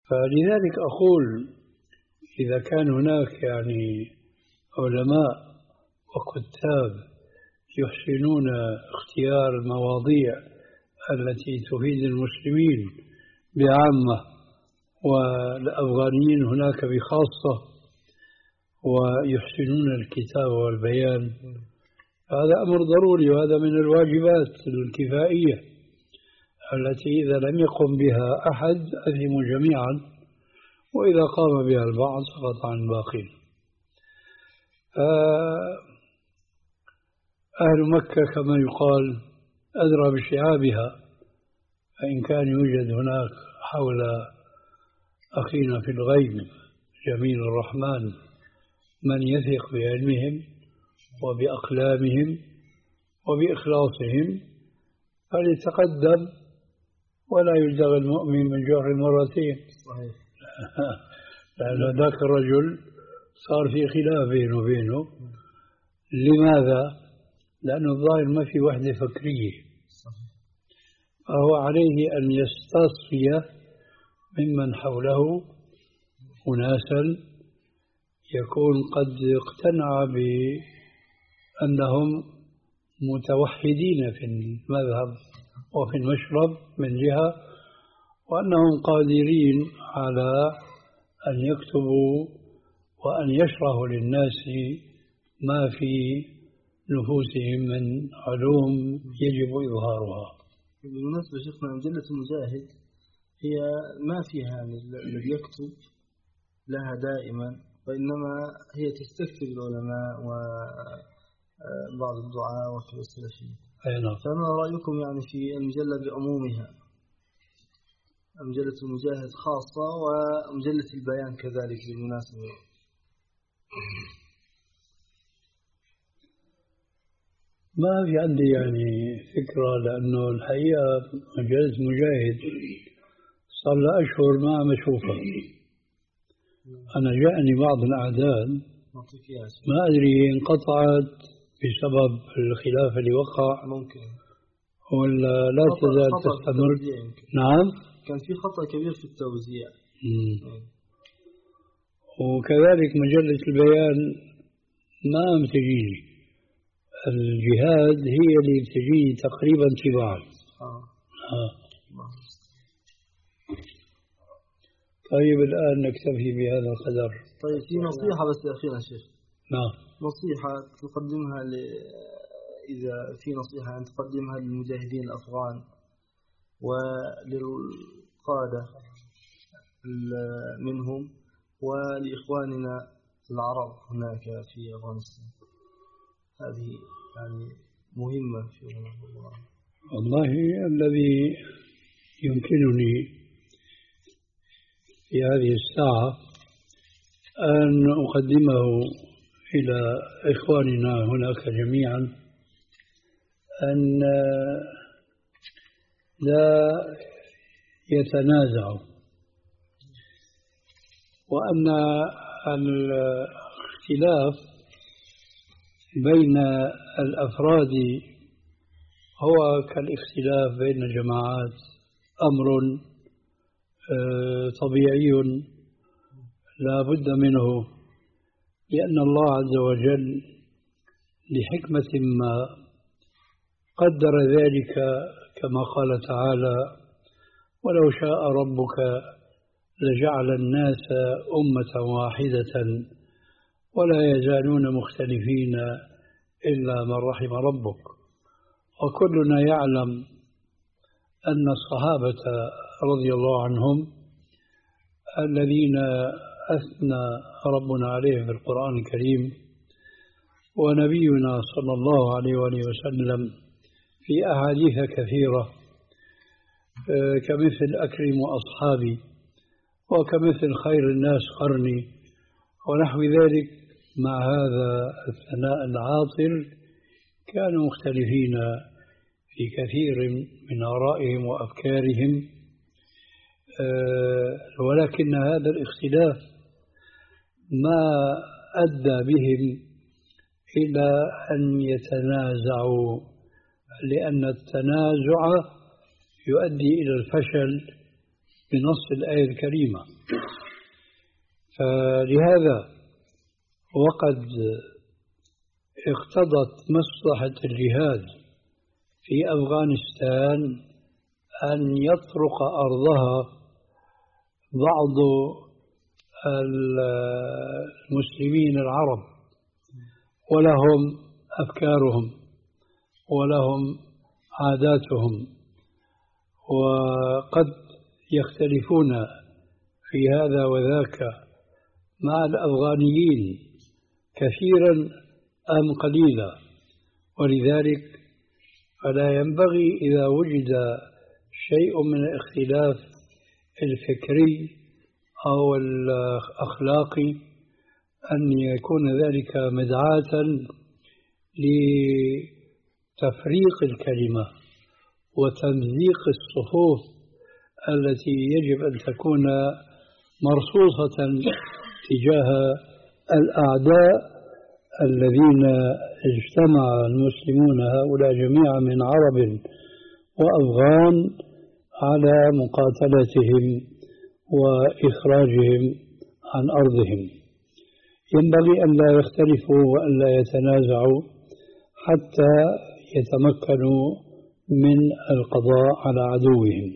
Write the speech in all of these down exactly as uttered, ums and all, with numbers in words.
فلذلك أقول إذا كان هناك يعني علماء وكتاب يحسنون اختيار المواضيع التي تفيد المسلمين بعامة والأفغانيين هناك بخاصة ويحسنون الكتاب والبيان، هذا أمر ضروري، وهذا من الواجبات الكفائية التي إذا لم يقم بها أحد أثموا جميعا، وإذا قام بها البعض سقط عن الباقين. أهل مكة كما يقال أدرى بشعابها، فإن كان يوجد هناك حول أخينا في الغيب جميل الرحمن من يثق بعلمهم وبأقلامهم وبإخلاصهم فليتقدم، ولا يلدغ المؤمن من جحر مرتين. لأن ذاك الرجل صار في خلاف بينه وبينه. لماذا؟ لأنه الظاهر ما في وحدة فكرية، فهو عليه أن يستصفي ممن حوله أناسا يكون قد اقتنع بأنهم متوحدين في المذهب وفي المشرب من جهة، وأنهم قادرين على أن يكتبوا وأن يشرحوا للناس ما في نفوسهم من علوم يجب إظهارها. بالمناسبة شيخنا مجلة المجاهد هي ما فيها الذي يكتب لها دائما، وإنما هي تستكتب العلماء وبعض الدعاء وفي السلفيين. فما رأيكم يعني في المجلة بعمومها، مجلة المجاهد خاصة ومجلة البيان كذلك بالمناسبة؟ ما في عندي يعني فكرة، لأنه الحقيقة مجلة مجاهد صار لها أشهر ما عم أشوفها. أنا جاءني بعض الأعداد ما أدري انقطعت بسبب الخلاف اللي وقع ممكن، ولا لا تزال تستمر. نعم، كان في خطأ كبير في التوزيع. وكذلك مجلة البيان ما عم تجيني، الجهاد هي اللي بتجي تقريبا تباعا. آه. آه. طيب الآن نكتفي بهذا القدر. طيب في نصيحة بس أخيرا شيخ. نعم. نصيحة تقدمها ل... إذا في نصيحة أن تقدمها للمجاهدين الأفغان وللقادة منهم ولإخواننا العرب هناك في أفغانستان، هذه يعني مهمة في الله. والله الذي يمكنني في هذه الساعة أن أقدمه إلى إخواننا هناك جميعا أن لا يتنازعوا، وأن الاختلاف بين الأفراد هو كالاختلاف بين الجماعات، أمر طبيعي لا بد منه، لأن الله عز وجل لحكمة ما قدر ذلك، كما قال تعالى: ولو شاء ربك لجعل الناس أمة واحدة ولا يزالون مختلفين إلا من رحم ربك. وكلنا يعلم أن الصحابة رضي الله عنهم الذين أثنى ربنا عليه في القرآن الكريم، ونبينا صلى الله عليه وآله وسلم في أحاديث كثيرة كمثل أكرم أصحابي وكمثل خير الناس قرني ونحو ذلك، مع هذا الثناء العاطل كانوا مختلفين في كثير من آرائهم وأفكارهم، ولكن هذا الاختلاف ما أدى بهم إلى أن يتنازعوا، لأن التنازع يؤدي إلى الفشل بنص الآية الكريمة. فلهذا وقد اقتضت مصلحة الجهاد في أفغانستان أن يطرق أرضها بعض المسلمين العرب، ولهم أفكارهم ولهم عاداتهم، وقد يختلفون في هذا وذاك مع الأفغانيين كثيرا أم قليلا. ولذلك فلا ينبغي إذا وجد شيء من الاختلاف الفكري أو الأخلاقي أن يكون ذلك مدعاة لتفريق الكلمة وتمزيق الصفوف التي يجب أن تكون مرصوصة تجاه الأعداء الذين اجتمع المسلمون هؤلاء جميعا من عرب وأفغان على مقاتلتهم وإخراجهم عن أرضهم. ينبغي أن لا يختلفوا وأن لا يتنازعوا حتى يتمكنوا من القضاء على عدوهم.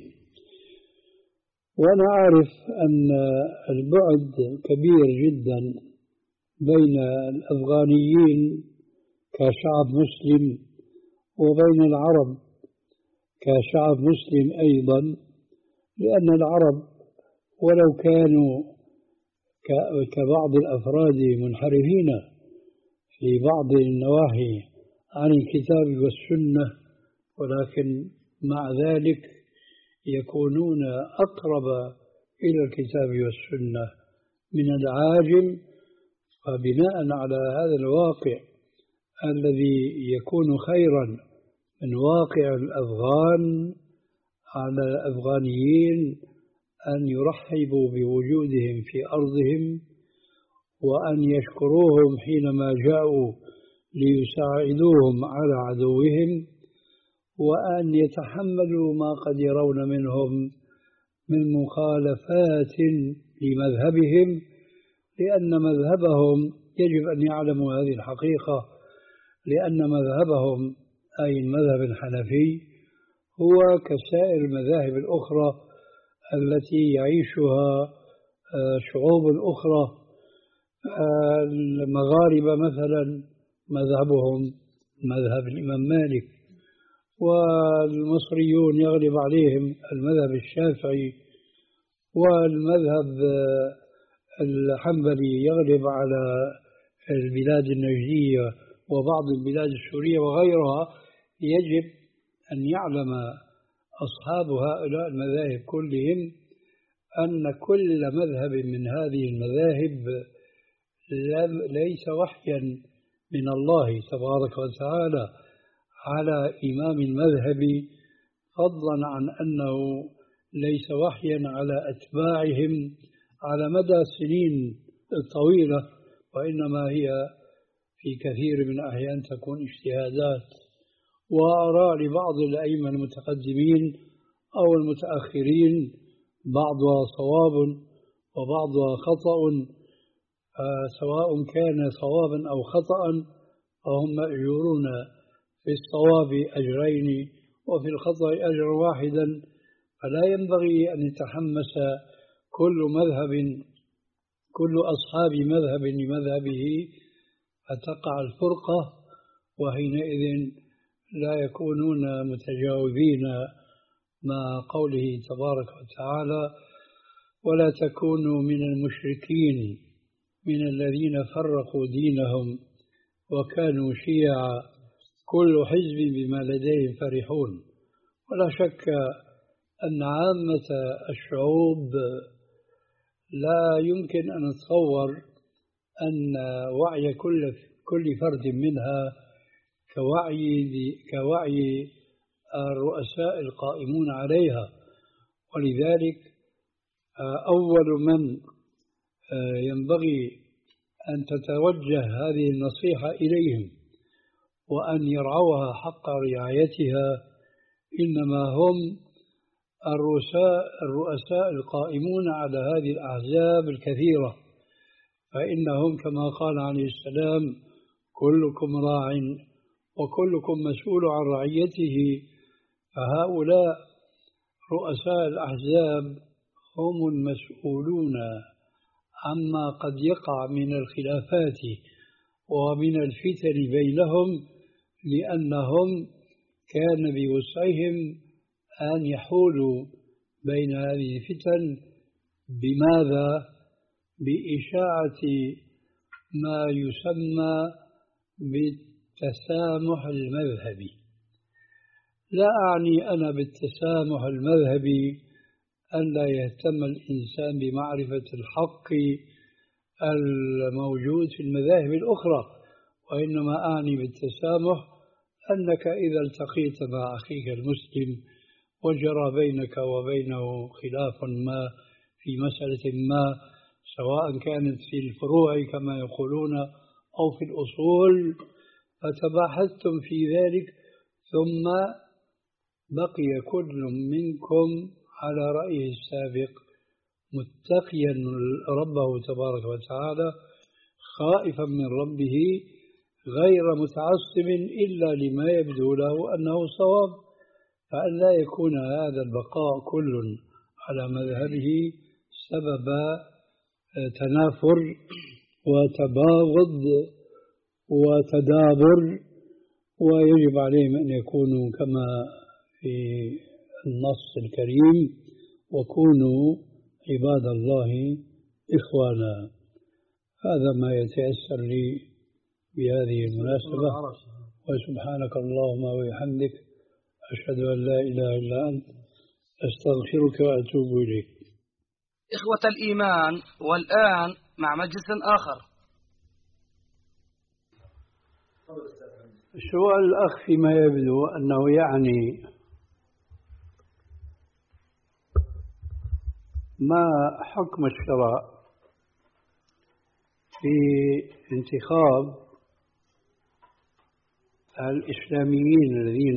وأنا أعرف أن البعد كبير جدا بين الأفغانيين كشعب مسلم وبين العرب كشعب مسلم أيضا، لأن العرب ولو كانوا كبعض الأفراد منحرفين في بعض النواحي عن الكتاب والسنة، ولكن مع ذلك يكونون أقرب إلى الكتاب والسنة من العاجم. فبناء على هذا الواقع الذي يكون خيرا من واقع الأفغان، على الأفغانيين أن يرحبوا بوجودهم في أرضهم وأن يشكروهم حينما جاءوا ليساعدوهم على عدوهم، وأن يتحملوا ما قد يرون منهم من مخالفات لمذهبهم، لأن مذهبهم يجب أن يعلموا هذه الحقيقة، لأن مذهبهم أي المذهب الحنفي هو كسائر المذاهب الأخرى التي يعيشها شعوب أخرى. المغاربة مثلا مذهبهم مذهب الإمام مالك، والمصريون يغلب عليهم المذهب الشافعي، والمذهب الحنبلي يغلب على البلاد النجدية وبعض البلاد السورية وغيرها. يجب أن يعلم أصحاب هؤلاء المذاهب كلهم أن كل مذهب من هذه المذاهب ليس وحيا من الله تبارك وتعالى على إمام المذهب، فضلا عن أنه ليس وحيا على أتباعهم على مدى سنين طويلة، وإنما هي في كثير من الأحيان تكون اجتهادات وآراء لبعض الأئمة المتقدمين أو المتأخرين، بعضها صواب وبعضها خطأ، سواء كان صوابا أو خطأ فهم مأجورون في الصواب أجرين وفي الخطأ أجر واحدا. فلا ينبغي أن يتحمس كل مذهب كل أصحاب مذهب لمذهبه فتقع الفرقة، وحينئذ لا يكونون متجاوبين مع قوله تبارك وتعالى: ولا تكونوا من المشركين من الذين فرقوا دينهم وكانوا شيعا كل حزب بما لديهم فرحون. ولا شك أن عامة الشعوب لا يمكن أن نتصور أن وعي كل كل فرد منها كوعي كوعي الرؤساء القائمون عليها. ولذلك أول من ينبغي أن تتوجه هذه النصيحة إليهم وأن يرعوها حق رعايتها إنما هم الرؤساء الرؤساء القائمون على هذه الأحزاب الكثيرة، فإنهم كما قال عليه السلام: كلكم راع وكلكم مسؤول عن رعيته. فهؤلاء رؤساء الأحزاب هم المسؤولون عما قد يقع من الخلافات ومن الفتن بينهم، لأنهم كان بوسعهم أن يحولوا بين هذه الفتن. بماذا؟ بإشاعة ما يسمى بالتسامح المذهبي. لا أعني أنا بالتسامح المذهبي أن لا يهتم الإنسان بمعرفة الحق الموجود في المذاهب الأخرى، وإنما أعني بالتسامح أنك إذا التقيت مع أخيك المسلم وجرى بينك وبينه خلاف ما في مسألة ما، سواء كانت في الفروع كما يقولون أو في الأصول، فتباحثتم في ذلك، ثم بقي كل منكم على رأيه السابق متقيا ربه تبارك وتعالى، خائفا من ربه، غير متعصب إلا لما يبدو له أنه صواب، فأن لا يكون هذا البقاء كل على مذهبه سبب تنافر وتباغض وتدابر. ويجب عليهم أن يكونوا كما في النص الكريم: وكونوا عباد الله إخوانا. هذا ما يتيسر لي بهذه المناسبة، وسبحانك اللهم وبحمدك، أشهد أن لا إله إلا أنت، أستغفرك وأتوب إليك. إخوة الإيمان، والآن مع مجلس آخر. سؤال الأخ فيما يبدو أنه يعني ما حكم الشرع في انتخاب الإسلاميين الذين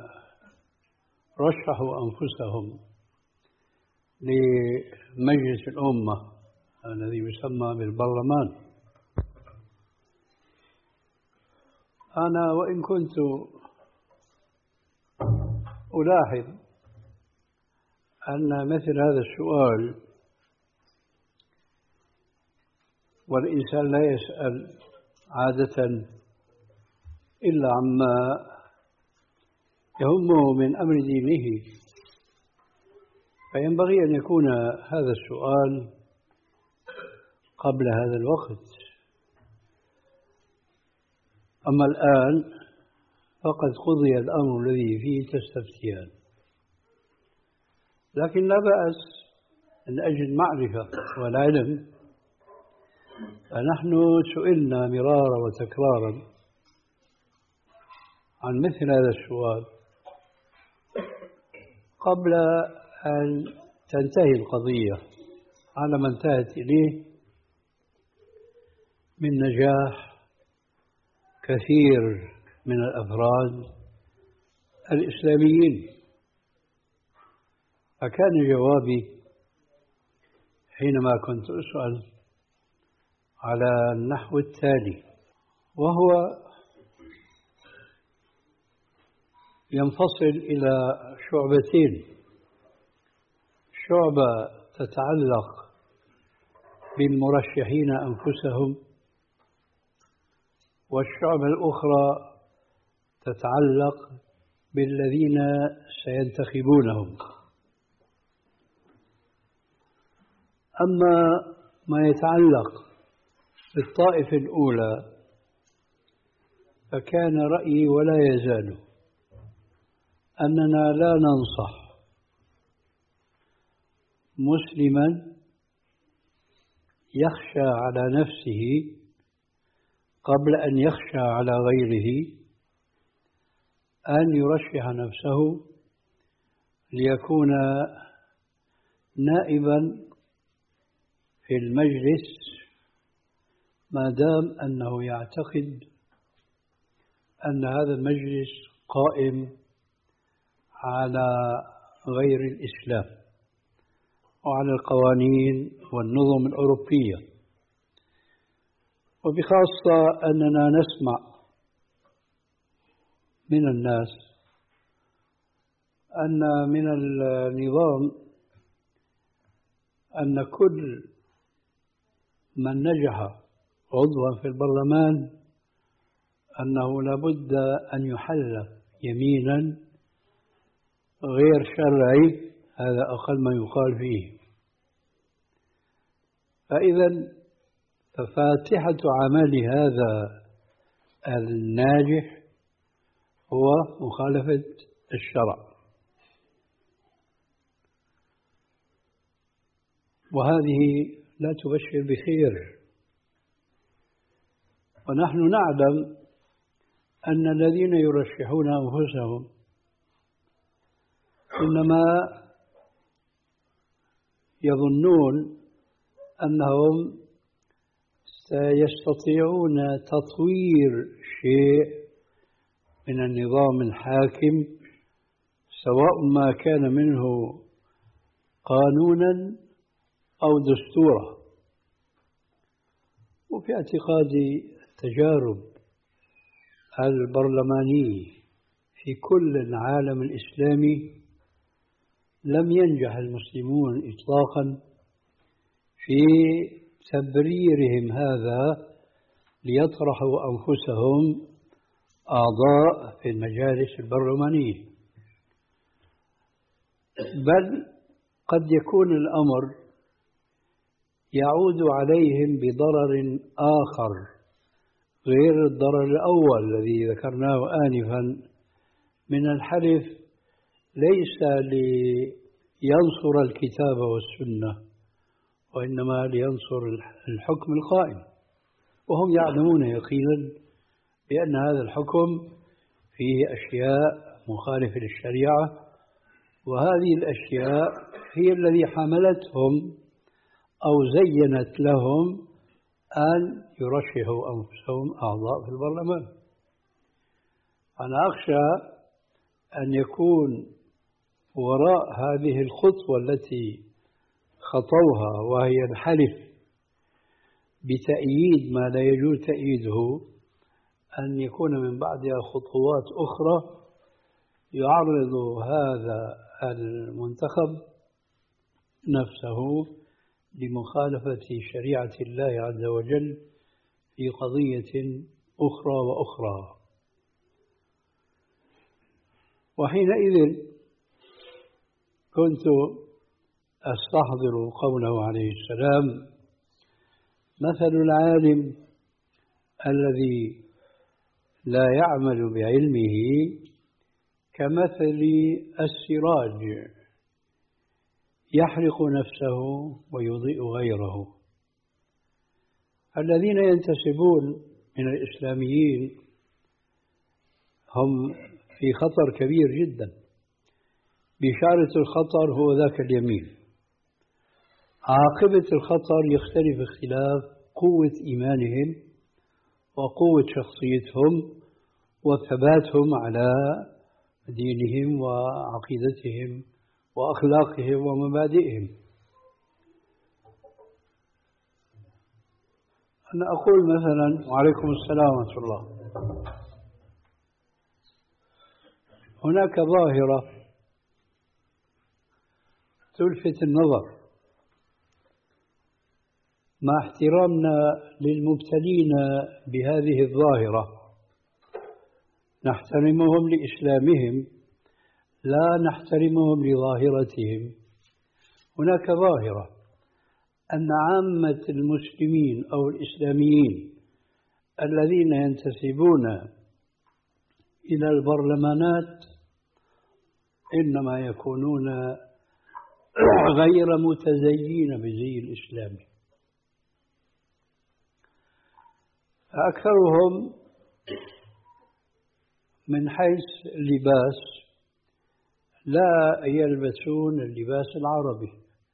رشحوا أنفسهم لمجلس الأمة الذي يسمى بالبرلمان. أنا وإن كنت ألاحظ أن مثل هذا السؤال، والإنسان لا يسأل عادة إلا عما يهمه من أمر دينه، فينبغي أن يكون هذا السؤال قبل هذا الوقت. أما الآن فقد قضي الأمر الذي فيه تستفتيان، لكن لا بأس من أجل معرفة والعلم. فنحن سئلنا مرارا وتكرارا عن مثل هذا السؤال قبل أن تنتهي القضية على ما انتهت إليه من نجاح كثير من الأفراد الإسلاميين. فكان جوابي حينما كنت أسأل على النحو التالي، وهو ينفصل إلى شعبتين: شعبة تتعلق بالمرشحين أنفسهم، والشعبة الأخرى تتعلق بالذين سينتخبونهم. أما ما يتعلق بالطائفة الأولى فكان رأيي ولا يزال أننا لا ننصح مسلما يخشى على نفسه قبل أن يخشى على غيره أن يرشح نفسه ليكون نائبا في المجلس، ما دام أنه يعتقد أن هذا المجلس قائم على غير الإسلام وعلى القوانين والنظم الأوروبية، وبخاصة أننا نسمع من الناس أن من النظام أن كل من نجح عضوا في البرلمان أنه لابد أن يحلف يمينا غير شرعي، هذا أقل ما يقال فيه. فإذا ففاتحة عمل هذا الناجح هو مخالفة الشرع، وهذه لا تبشر بخير. ونحن نعلم أن الذين يرشحون أنفسهم إنما يظنون أنهم سيستطيعون تطوير شيء من النظام الحاكم، سواء ما كان منه قانونا أو دستورا. وفي اعتقادي التجارب البرلمانية في كل العالم الإسلامي لم ينجح المسلمون إطلاقا في تبريرهم هذا ليطرحوا أنفسهم أعضاء في المجالس البرلمانية، بل قد يكون الأمر يعود عليهم بضرر آخر غير الضرر الأول الذي ذكرناه آنفا من الحلف ليس لينصر الكتاب والسنة، وإنما لينصر الحكم القائم، وهم يعلمون يقينا بأن هذا الحكم فيه أشياء مخالفة للشريعة، وهذه الأشياء هي التي حملتهم أو زينت لهم أن يرشحوا أنفسهم أعضاء في البرلمان. أنا أخشى أن يكون وراء هذه الخطوة التي خطوها وهي الحلف بتأييد ما لا يجوز تأييده أن يكون من بعدها خطوات أخرى يعرض هذا المنتخب نفسه لمخالفة شريعة الله عز وجل في قضية أخرى وأخرى. وحينئذ كنت أستحضر قوله عليه السلام: مثل العالم الذي لا يعمل بعلمه كمثل السراج يحرق نفسه ويضيء غيره. الذين ينتسبون من الإسلاميين هم في خطر كبير جدا. بشارة الخطر هو ذاك اليمين. عاقبة الخطر يختلف اختلاف قوة إيمانهم وقوة شخصيتهم وثباتهم على دينهم وعقيدتهم وأخلاقهم ومبادئهم. أنا أقول مثلا، وعليكم السلام ورحمة الله، هناك ظاهرة تلفت النظر مع احترامنا للمبتلين بهذه الظاهرة، نحترمهم لإسلامهم لا نحترمهم لظاهرتهم. هناك ظاهرة أن عامة المسلمين أو الإسلاميين الذين ينتسبون إلى البرلمانات إنما يكونون غير متزيين بزي الإسلام. أكثرهم من حيث اللباس لا يلبسون اللباس العربي،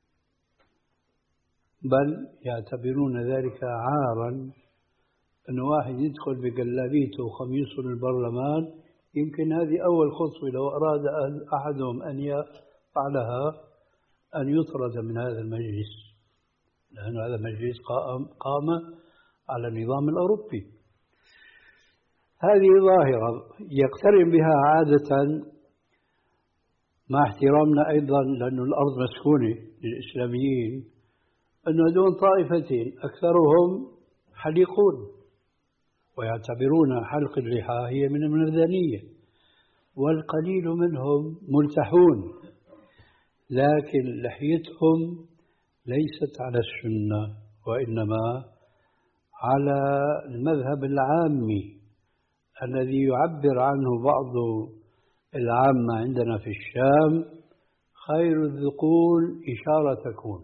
بل يعتبرون ذلك عارا أن واحد يدخل بجلابيته وخميصه للبرلمان. يمكن هذه أول خطوة لو أراد أحدهم أن فعلها أن يطرد من هذا المجلس، لأن هذا المجلس قام, قام على النظام الأوروبي. هذه ظاهرة يقترن بها عادة، مع احترامنا أيضا لأن الأرض مسكونة للإسلاميين، أن دون طائفتين أكثرهم حليقون ويعتبرون حلق اللحى هي من المردانية، والقليل منهم ملتحون، لكن لحيتهم ليست على السنة وإنما على المذهب العامي الذي يعبر عنه بعض العامة عندنا في الشام: خير الذقون إشارة تكون،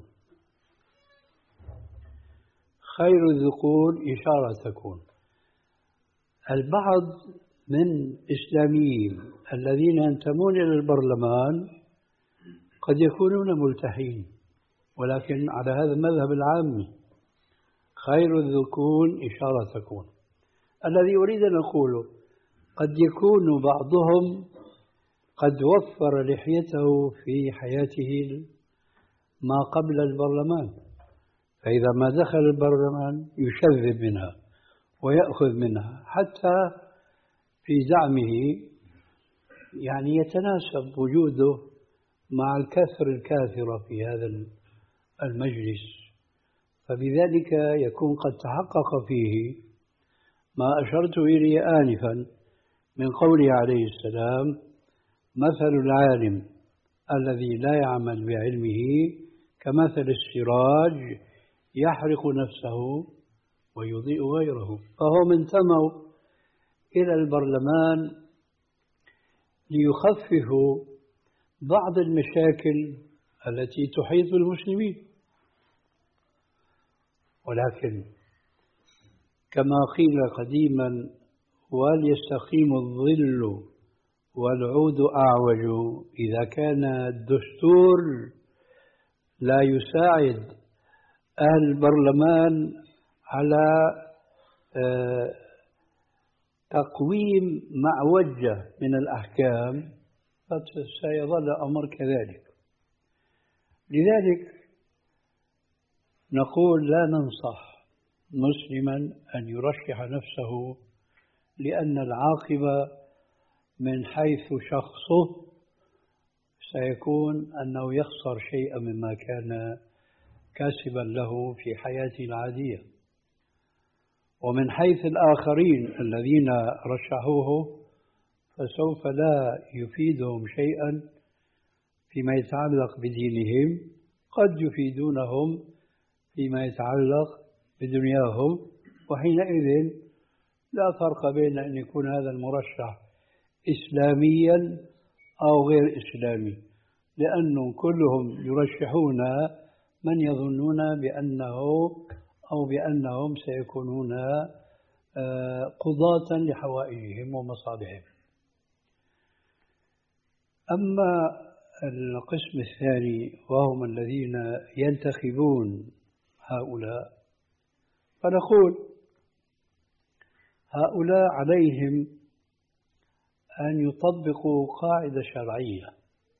خير الذقون إشارة تكون. البعض من الإسلاميين الذين ينتمون إلى البرلمان قد يكونون ملتحين، ولكن على هذا المذهب العامي: خير الذقون إشارة تكون. الذي أريد أن أقوله قد يكون بعضهم قد وفر لحيته في حياته ما قبل البرلمان، فإذا ما دخل البرلمان يشذب منها ويأخذ منها، حتى في زعمه يعني يتناسب وجوده مع الكثر الكاثرة في هذا المجلس، فبذلك يكون قد تحقق فيه ما أشرت إليه آنفا من قوله عليه السلام: مثل العالم الذي لا يعمل بعلمه كمثل السراج يحرق نفسه ويضيء غيره. فهم انتموا إلى البرلمان ليخففوا بعض المشاكل التي تحيط بالمسلمين، ولكن كما قيل قديما: وليستقيم الظل والعود أعوج. إذا كان الدستور لا يساعد أهل البرلمان على تقويم معوجة من الأحكام فسيظل الأمر كذلك. لذلك نقول لا ننصح مسلما أن يرشح نفسه، لأن العاقبة من حيث شخصه سيكون أنه يخسر شيئا مما كان كاسبا له في حياته العادية، ومن حيث الآخرين الذين رشحوه فسوف لا يفيدهم شيئا فيما يتعلق بدينهم، قد يفيدونهم فيما يتعلق بدنياهم، وحينئذ لا فرق بين أن يكون هذا المرشح إسلاميا أو غير إسلامي، لأنهم كلهم يرشحون من يظنون بأنه أو بأنهم سيكونون قضاة لحوائجهم ومصالحهم. أما القسم الثاني وهم الذين ينتخبون هؤلاء، فنقول هؤلاء عليهم أن يطبقوا قاعدة شرعية،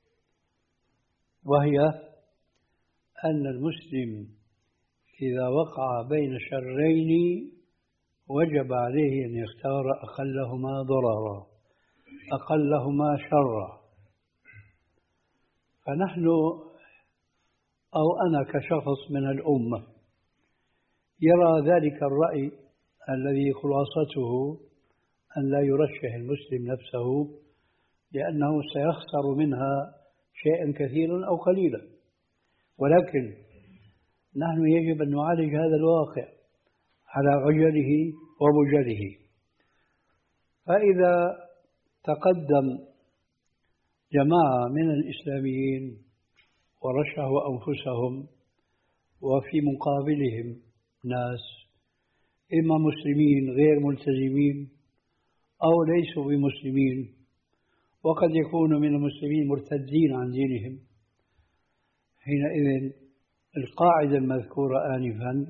وهي أن المسلم إذا وقع بين شرين وجب عليه أن يختار أقلهما ضررا أقلهما شرا. فنحن أو أنا كشخص من الأمة يرى ذلك الرأي الذي خلاصته أن لا يرشح المسلم نفسه لأنه سيخسر منها شيئا كثيرا أو قليلا، ولكن نحن يجب أن نعالج هذا الواقع على عجله ومجله. فإذا تقدم جماعة من الإسلاميين ورشحوا أنفسهم وفي مقابلهم ناس إما مسلمين غير ملتزمين أو ليسوا بمسلمين، وقد يكونوا من المسلمين مرتدين عن دينهم، حينئذ القاعدة المذكورة آنفا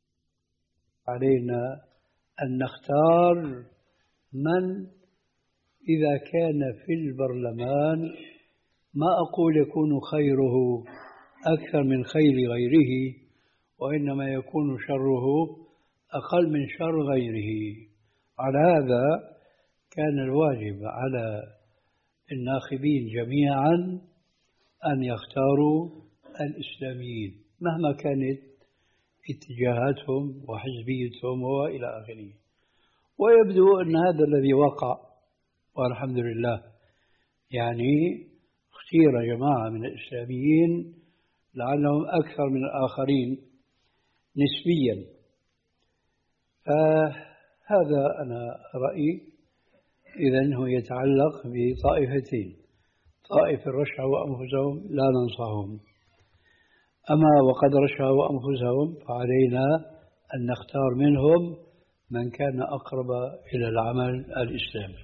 علينا أن نختار من إذا كان في البرلمان ما أقول يكون خيره أكثر من خير غيره، وإنما يكون شره أقل من شر غيره. على هذا كان الواجب على الناخبين جميعا أن يختاروا الإسلاميين مهما كانت اتجاهاتهم وحزبيتهم وإلى آخره. ويبدو أن هذا الذي وقع، والحمد لله. يعني اختير جماعة من الإسلاميين لعلهم أكثر من الآخرين نسبيا. فهذا أنا رأيي. إذن هو يتعلق بطائفتين: طائفة رشحوا أنفسهم لا ننصحهم، أما وقد رشحوا أنفسهم فعلينا أن نختار منهم من كان أقرب إلى العمل الإسلامي.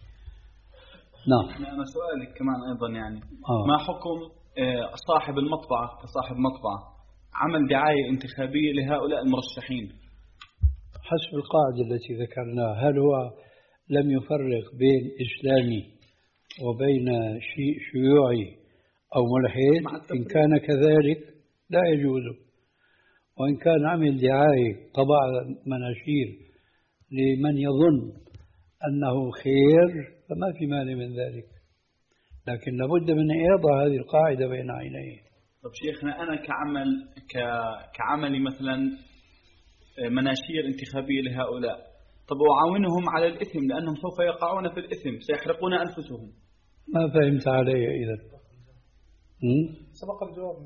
نعم. أنا سؤالي كمان أيضا يعني آه. ما حكم صاحب المطبعة كصاحب مطبعة عمل دعاية انتخابية لهؤلاء المرشحين؟ حسب القاعدة التي ذكرناها، هل هو لم يفرق بين إسلامي وبين شيوعي أو ملحد؟ إن كان كذلك لا يجوز. وإن كان عمل دعاية طبع مناشير لمن يظن أنه خير فما في مانع من ذلك، لكن لابد من إيضاح هذه القاعدة بين عينيه. طب شيخنا، أنا كعمل ك... كعملي مثلا مناشير انتخابية لهؤلاء، طب أعاونهم على الإثم لأنهم سوف يقعون في الإثم، سيحرقون أنفسهم. ما فهمت علي إذا. سبق الجواب.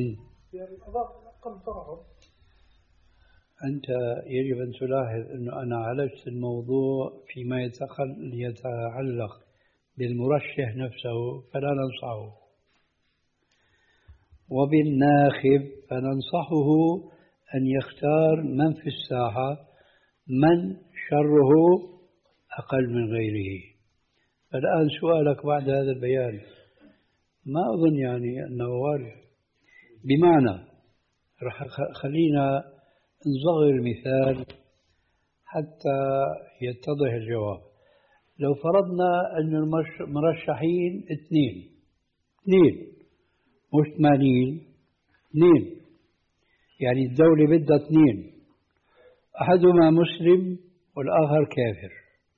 أنت يجب أن تلاحظ أنه أنا عالجت الموضوع فيما يتعلق بالمرشح نفسه فلا ننصحه، وبالناخب فننصحه أن يختار من في الساحة من شره أقل من غيره. فالآن سؤالك بعد هذا البيان ما أظن يعني أنه وارد. بمعنى رح خلينا نصغر المثال حتى يتضح الجواب. لو فرضنا أن المرشحين اثنين اثنين مش ثمانين، اثنين يعني الدولة بدها اثنين، أحدهما مسلم والآخر كافر.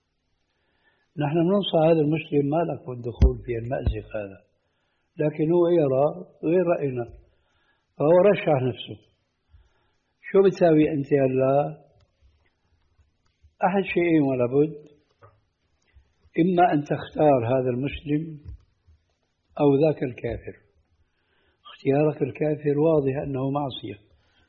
نحن ننصح هذا المسلم ما لك بالدخول في المأزق هذا، لكن هو يرى غير رأينا فهو رشح نفسه. شو بتساوي أنت هلا؟ أحد شيئين ولا بد: إما أن تختار هذا المسلم أو ذاك الكافر. اختيارك الكافر واضح أنه معصية،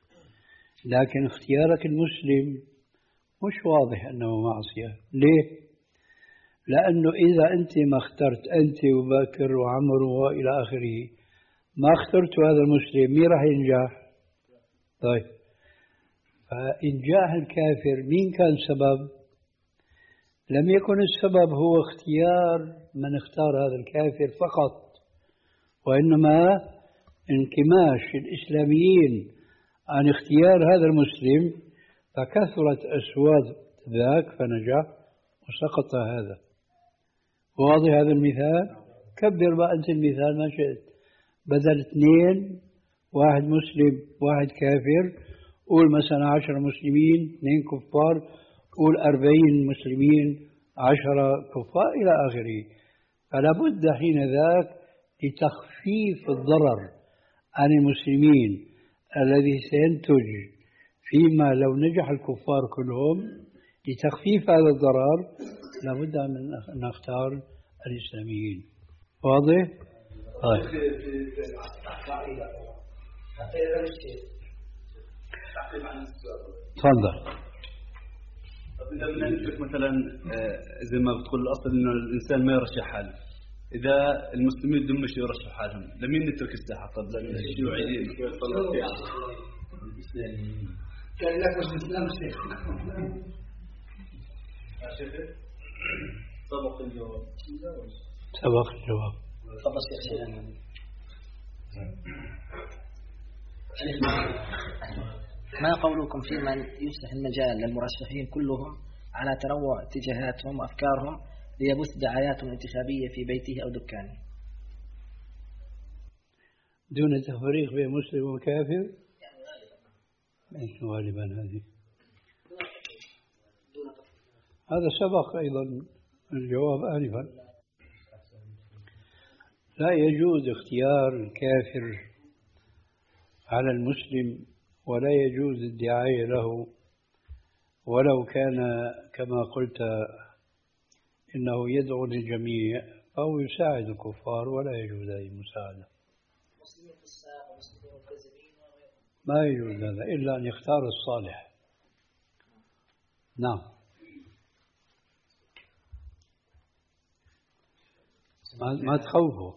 لكن اختيارك المسلم مش واضح أنه معصية. ليه؟ لأنه إذا أنت ما اخترت، أنت وبكر وعمر وإلى آخره، ما اخترت هذا المسلم، مين راح ينجح؟ طيب، فإنجاح الكافر مين كان سبب؟ لم يكن السبب هو اختيار من اختار هذا الكافر فقط، وإنما انكماش الإسلاميين عن اختيار هذا المسلم، فكثرت أصوات ذاك فنجح وسقط هذا. واضح هذا المثال؟ كبر بقى أنت المثال ما شئت. بدل اثنين، واحد مسلم واحد كافر، قول مثلا عشر مسلمين اثنين كفار، قول أربعين مسلمين عشرة كفار إلى آخره. فلا بد حين ذاك لتخفيف الضرر عن المسلمين الذي سينتج فيما لو نجح الكفار كلهم. لتخفيف هذا الضرر لابد من أن نختار الإسلاميين. واضح؟ طيب. تفضل. إذا بدنا نترك مثلا زي ما بتقول الأصل إنه الإنسان ما يرشح حاله، إذا المسلمين بدهم مش يرشحوا حالهم، لمين نترك الساحة؟ طب للشيوعيين كان لك مش الإسلام شيخ. سبق الجواب. سبق الجواب. تفضل شيخ. ما قولكم في من يفتح المجال للمرشحين كلهم على تنوع اتجاهاتهم وأفكارهم ليبث دعاياتهم الانتخابية في بيته أو دكانه؟ دون تفريق بين مسلم وكافر؟ يعني غالبا هذه هذا سبق أيضا الجواب آنفا. لا يجوز اختيار الكافر على المسلم، ولا يجوز الدعاية له ولو كان كما قلت إنه يدعو للجميع أو يساعد الكفار، ولا يجوز هذه المساعدة. ما يجوز هذا إلا أن يختار الصالح. نعم. ما, ما تخوفوا.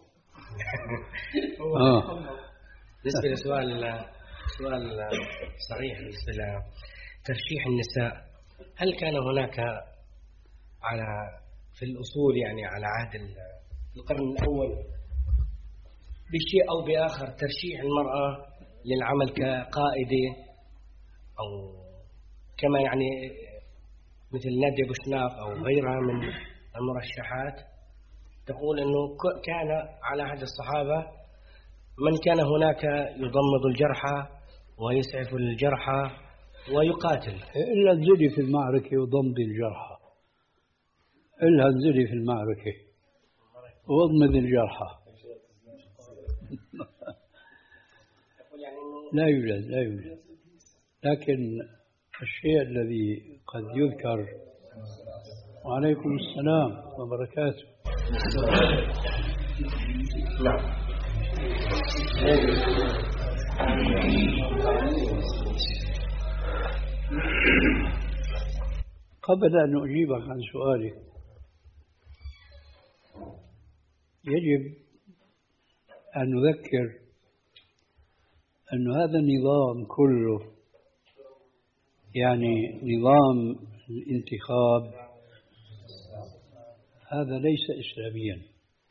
آه. بالنسبة لسؤال سؤال صريح بالنسبة لترشيح النساء، هل كان هناك على في الأصول يعني على عهد القرن الأول بشيء أو بآخر ترشيح المرأة للعمل كقائدة أو كما يعني مثل نادية بوشناق أو غيرها من المرشحات، تقول أنه كان على عهد الصحابة من كان هناك يضمد الجرحى ويسعف الجرحى ويقاتل. إلا انزلي في المعركة وضمد الجرحى، إلا انزلي في المعركة وضمد الجرحى. لا يوجد لا يوجد لكن الشيء الذي قد يذكر. وعليكم السلام وبركاته. قبل أن أجيبك عن سؤالك، يجب أن نذكر أن هذا النظام كله، يعني نظام الانتخاب، هذا ليس إسلاميا،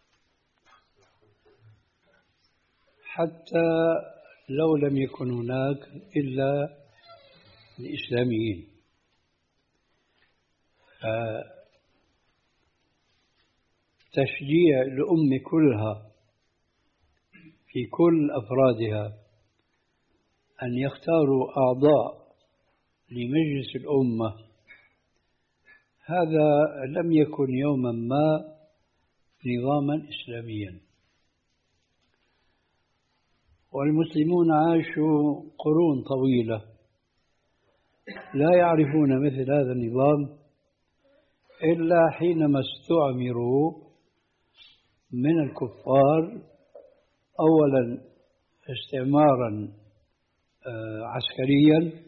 حتى لو لم يكن هناك إلا الإسلاميين. تشجيع الأمة كلها في كل أفرادها أن يختاروا أعضاء لمجلس الأمة، هذا لم يكن يوما ما نظاما إسلاميا. والمسلمون عاشوا قرون طويلة لا يعرفون مثل هذا النظام إلا حينما استعمروا من الكفار، أولا استعمارا عسكريا،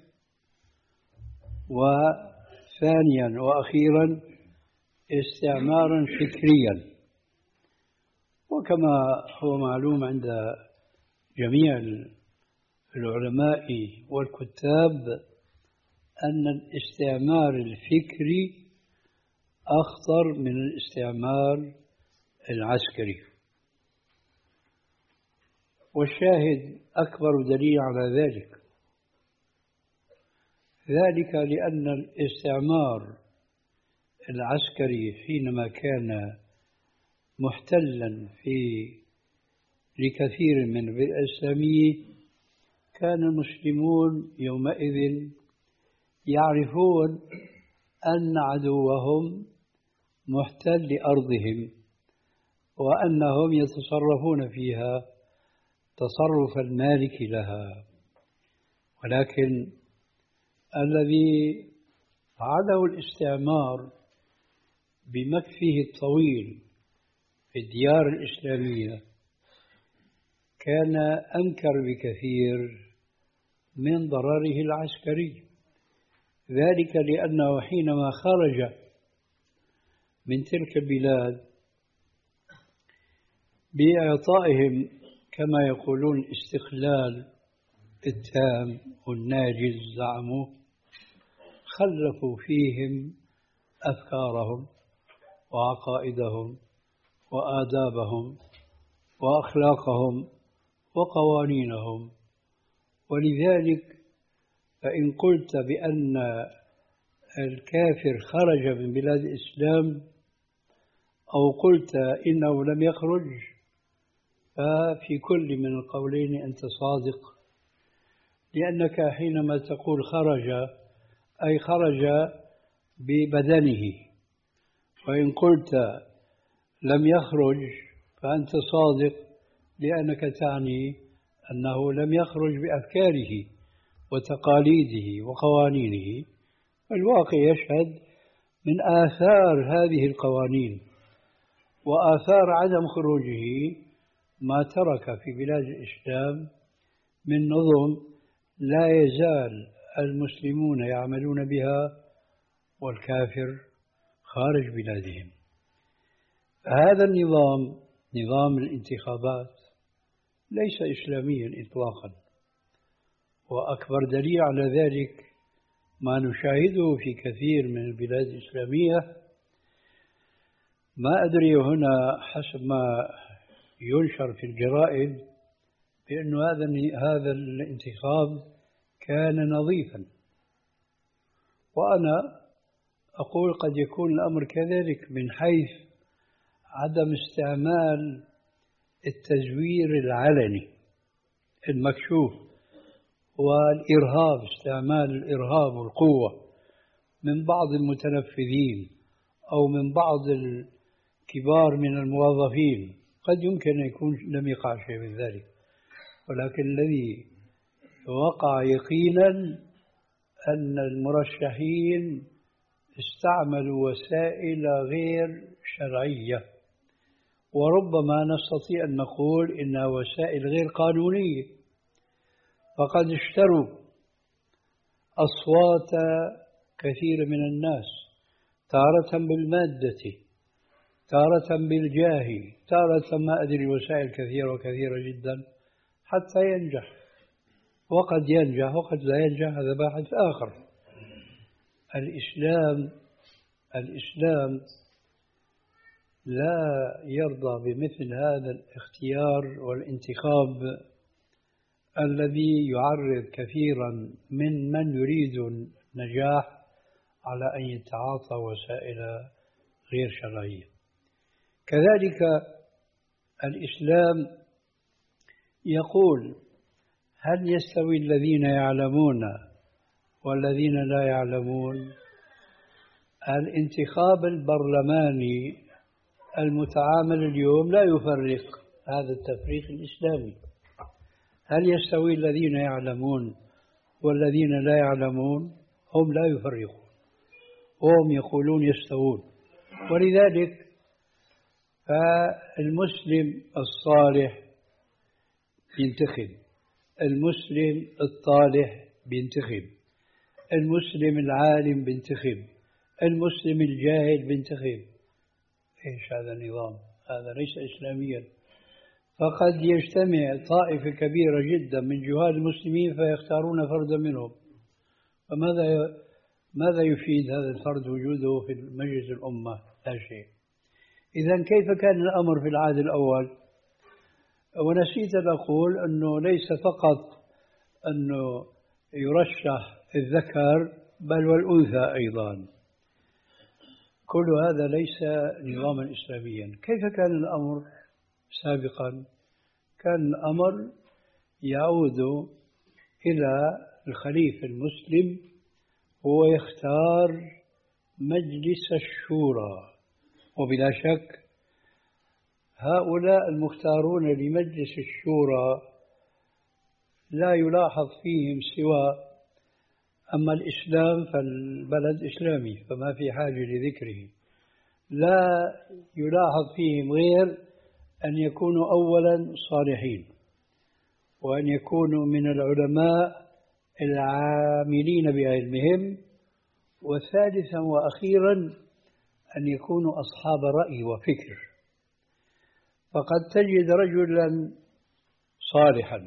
وثانيا وأخيرا استعمارا فكريا. وكما هو معلوم عند جميع العلماء والكتاب أن الاستعمار الفكري أخطر من الاستعمار العسكري. والشاهد أكبر دليل على ذلك ذلك لأن الاستعمار العسكري حينما كان محتلا في لكثير من البلاد الإسلامية، كان المسلمون يومئذ يعرفون أن عدوهم محتل لأرضهم وأنهم يتصرفون فيها تصرف المالك لها. ولكن الذي فعله الاستعمار بمكفه الطويل في الديار الإسلامية كان أنكر بكثير من ضرره العسكري، ذلك لأنه حينما خرج من تلك البلاد بإعطائهم كما يقولون الاستقلال التام والناجز، زعموا خلفوا فيهم أفكارهم وعقائدهم وآدابهم وأخلاقهم وقوانينهم. ولذلك فإن قلت بأن الكافر خرج من بلاد الإسلام أو قلت إنه لم يخرج، ففي كل من القولين أنت صادق، لأنك حينما تقول خرج أي خرج ببدنه، وإن قلت لم يخرج فأنت صادق لأنك تعني أنه لم يخرج بأفكاره وتقاليده وقوانينه. الواقع يشهد من آثار هذه القوانين وآثار عدم خروجه ما ترك في بلاد الإسلام من نظم لا يزال المسلمون يعملون بها والكافر خارج بلادهم. هذا النظام، نظام الانتخابات، ليس إسلاميا إطلاقا، وأكبر دليل على ذلك ما نشاهده في كثير من البلاد الإسلامية. ما أدري هنا حسب ما ينشر في الجرائد بأن هذا هذا الانتخاب كان نظيفا، وأنا أقول قد يكون الأمر كذلك من حيث عدم استعمال التزوير العلني المكشوف والإرهاب، استعمال الإرهاب والقوة من بعض المتنفذين أو من بعض الكبار من الموظفين. قد يمكن أن يكون لم يقع شيء من ذلك، ولكن الذي وقع يقينا أن المرشحين استعملوا وسائل غير شرعية، وربما نستطيع أن نقول إنها وسائل غير قانونية. فقد اشتروا أصوات كثير من الناس، تارة بالمادة، تارة بالجاه، تارة ما أدري، وسائل كثيرة وكثيرة جدا حتى ينجح، وقد ينجح وقد لا ينجح، هذا باحث آخر. الإسلام الإسلام لا يرضى بمثل هذا الاختيار والانتخاب الذي يعرض كثيرا من من يريد النجاح على أن يتعاطى وسائل غير شرعية. كذلك الإسلام يقول: هل يستوي الذين يعلمون والذين لا يعلمون؟ الانتخاب البرلماني المتعامل اليوم لا يفرق هذا التفريق الإسلامي. هل يستوي الذين يعلمون والذين لا يعلمون؟ هم لا يفرقون، هم يقولون يستوون. ولذلك فالمسلم الصالح ينتخب، المسلم الطالح بينتخب، المسلم العالم بينتخب، المسلم الجاهل بينتخب. إيش هذا النظام؟ هذا ليس إسلاميا. فقد يجتمع طائفة كبيرة جدا من جهال المسلمين فيختارون فردا منهم، فماذا ماذا يفيد هذا الفرد وجوده في مجلس الأمة؟ لا شيء. إذن كيف كان الأمر في العهد الأول؟ ونسيت أن أقول أنه ليس فقط أنه يرشح الذكر بل والأنثى أيضا. كل هذا ليس نظاما إسلاميا. كيف كان الأمر سابقا؟ كان الأمر يعود إلى الخليفة المسلم، هو يختار مجلس الشورى، وبلا شك هؤلاء المختارون لمجلس الشورى لا يلاحظ فيهم سوى، أما الإسلام فالبلد إسلامي فما في حاجة لذكره، لا يلاحظ فيهم غير أن يكونوا أولا صالحين، وأن يكونوا من العلماء العاملين بعلمهم، وثالثا وأخيرا أن يكونوا أصحاب رأي وفكر. فقد تجد رجلا صالحا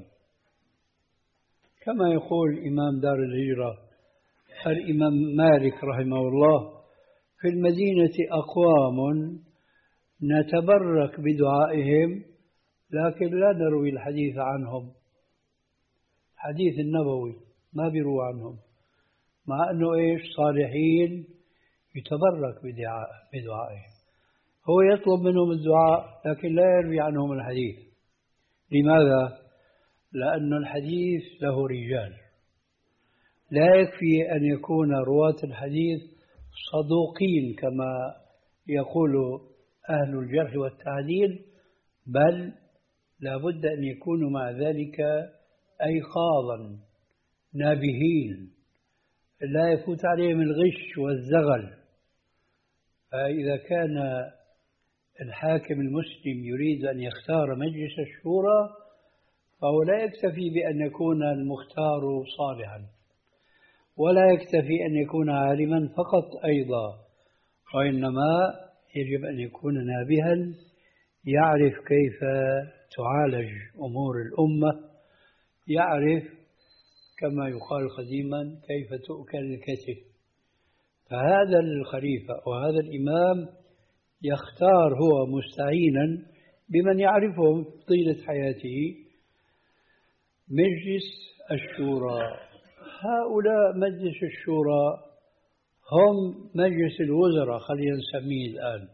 كما يقول إمام دار الهجرة الإمام مالك رحمه الله: في المدينة أقوام نتبرك بدعائهم لكن لا نروي الحديث عنهم، حديث النبوي ما بيروى عنهم، مع أنه إيش صالحين يتبرك بدعائهم. هو يطلب منهم الدعاء لكن لا يروي عنهم الحديث. لماذا؟ لأن الحديث له رجال، لا يكفي أن يكون رواة الحديث صدوقين كما يقول أهل الجرح والتعديل، بل لا بد أن يكونوا مع ذلك أيقاظا نابهين، لا يفوت عليهم الغش والزغل. فإذا كان الحاكم المسلم يريد أن يختار مجلس الشورى فهو لا يكتفي بأن يكون المختار صالحا، ولا يكتفي أن يكون عالما فقط أيضا، وإنما يجب أن يكون نابها يعرف كيف تعالج أمور الأمة، يعرف كما يقال قديما كيف تؤكل الكتف. فهذا الخليفة وهذا الإمام يختار هو مستعينا بمن يعرفهم طيلة حياته مجلس الشورى. هؤلاء مجلس الشورى هم مجلس الوزراء خلينا نسميه الآن.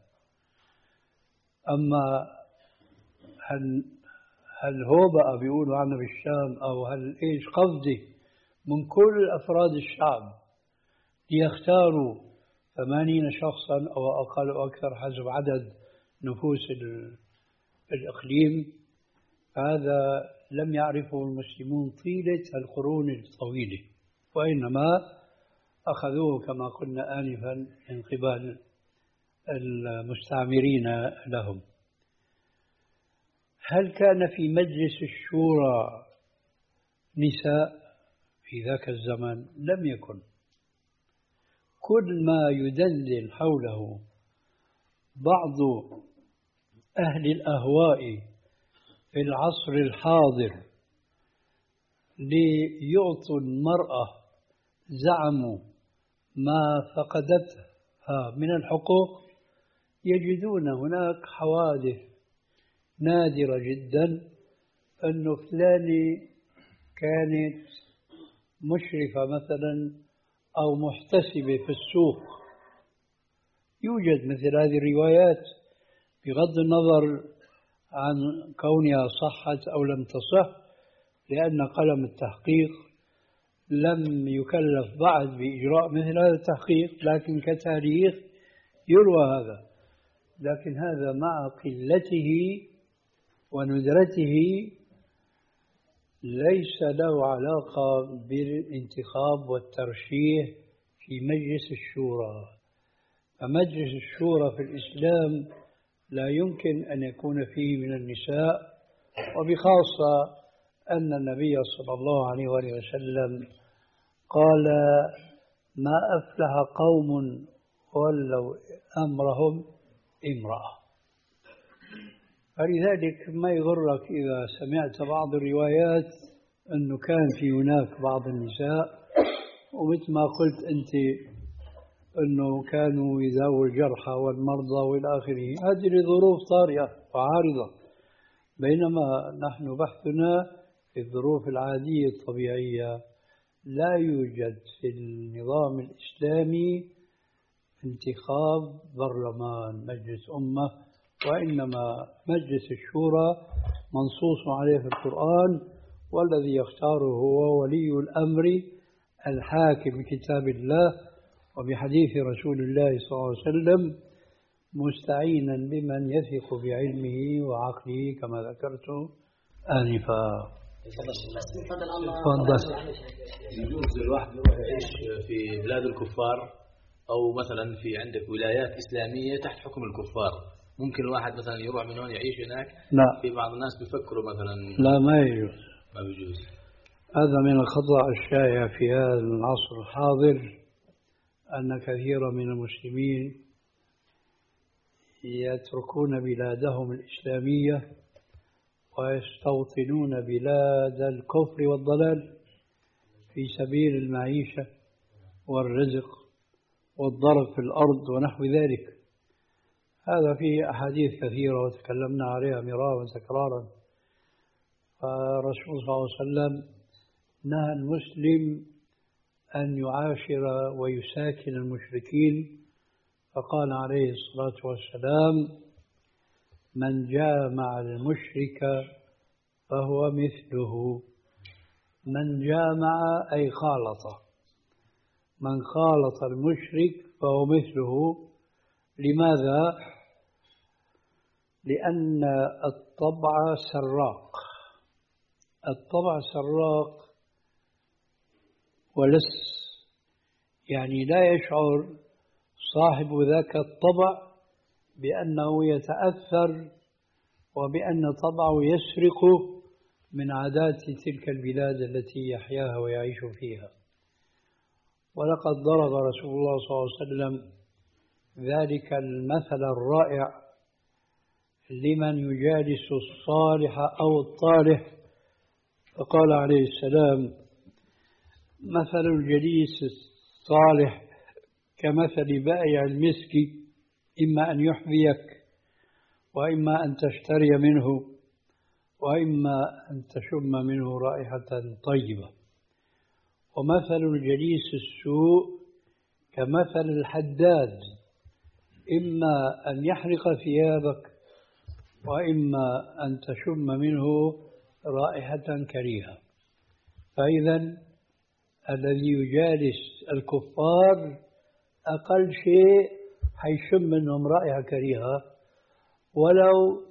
أما هل هل هو بقى بيقولوا عنه بالشام أو هل إيش قصدي من كل أفراد الشعب ليختاروا ثمانين شخصا أو أقل أو أكثر حسب عدد نفوس الإقليم، هذا لم يعرفه المسلمون طيلة القرون الطويلة، وإنما أخذوه كما قلنا آنفا من قبل المستعمرين لهم. هل كان في مجلس الشورى نساء في ذاك الزمن؟ لم يكن. كل ما يدندن حوله بعض أهل الأهواء في العصر الحاضر ليعطوا المرأة زعموا ما فقدتها من الحقوق، يجدون هناك حوادث نادرة جدا، أنه فلانة كانت مشرفة مثلا أو محتسبة في السوق. يوجد مثل هذه الروايات بغض النظر عن كونها صحت أو لم تصح، لأن قلم التحقيق لم يكلف بعد بإجراء مثل هذا التحقيق، لكن كتاريخ يروى هذا. لكن هذا مع قلته وندرته ليس له علاقة بالانتخاب والترشيح في مجلس الشورى. فمجلس الشورى في الإسلام لا يمكن أن يكون فيه من النساء، وبخاصة أن النبي صلى الله عليه وسلم قال: ما أفلح قوم ولوا أمرهم امرأة. فلذلك ما يغرك إذا سمعت بعض الروايات أنه كان في هناك بعض النساء، ومثل ما قلت أنت أنه كانوا يداووا الجرحى والمرضى والى آخره. هذه لظروف طارئة وعارضة، بينما نحن بحثنا في الظروف العادية الطبيعية. لا يوجد في النظام الإسلامي انتخاب برلمان مجلس أمة، وإنما مجلس الشورى منصوص عليه في القرآن، والذي يختاره هو ولي الأمر الحاكم بكتاب الله وبحديث رسول الله صلى الله عليه وسلم، مستعينا بمن يثق بعلمه وعقله كما ذكرت آنفا. تفضل. يجوز الواحد يروح يعيش في بلاد الكفار أو مثلا في عندك ولايات إسلامية تحت حكم الكفار، ممكن الواحد مثلا يروح من هون يعيش هناك؟ لا. في بعض الناس بيفكروا مثلا لا، ما يجوز. ما بيجوز. هذا من الخطأ الشائع في هذا العصر الحاضر، أن كثيرا من المسلمين يتركون بلادهم الإسلامية ويستوطنون بلاد الكفر والضلال في سبيل المعيشة والرزق والضرب في الأرض ونحو ذلك. هذا فيه أحاديث كثيرة وتكلمنا عليها مرارا وتكرارا. فالرسول صلى الله عليه وسلم نهى المسلم أن يعاشر ويساكن المشركين، فقال عليه الصلاة والسلام: من جامع المشرك فهو مثله. من جامع أي خالط، من خالط المشرك فهو مثله. لماذا؟ لأن الطبع سراق، الطبع سراق ولس، يعني لا يشعر صاحب ذاك الطبع بأنه يتأثر وبأن طبعه يسرق من عادات تلك البلاد التي يحياها ويعيش فيها. ولقد ضرب رسول الله صلى الله عليه وسلم ذلك المثل الرائع لمن يجالس الصالح أو الطالح، فقال عليه السلام: مثل الجليس الصالح كمثل بائع المسك، إما أن يحذيك وإما أن تشتري منه وإما أن تشم منه رائحة طيبة. ومثل الجليس السوء كمثل الحداد، إما أن يحرق ثيابك وإما أن تشم منه رائحة كريهة. فإذا الذي يجالس الكفار أقل شيء حيشم منهم رائحة كريهة ولو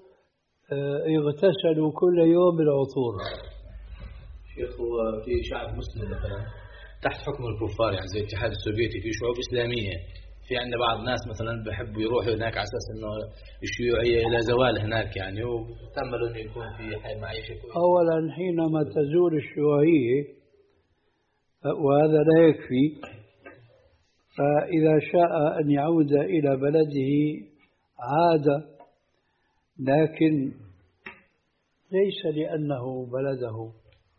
يغتسلوا كل يوم بالعطور. شيخ، هو في شعب مسلم مثلا تحت حكم الكفار، يعني زي الاتحاد السوفيتي، في شعوب إسلامية، في عندنا بعض الناس مثلا بحبوا يروحوا هناك على أساس إنه الشيوعية إلى زوال هناك، يعني وتأملوا إنه يكون في حي معيشة كويسة. أولا حينما تزول الشيوعية وهذا لا يكفي، فإذا شاء أن يعود إلى بلده عاد، لكن ليس لأنه بلده،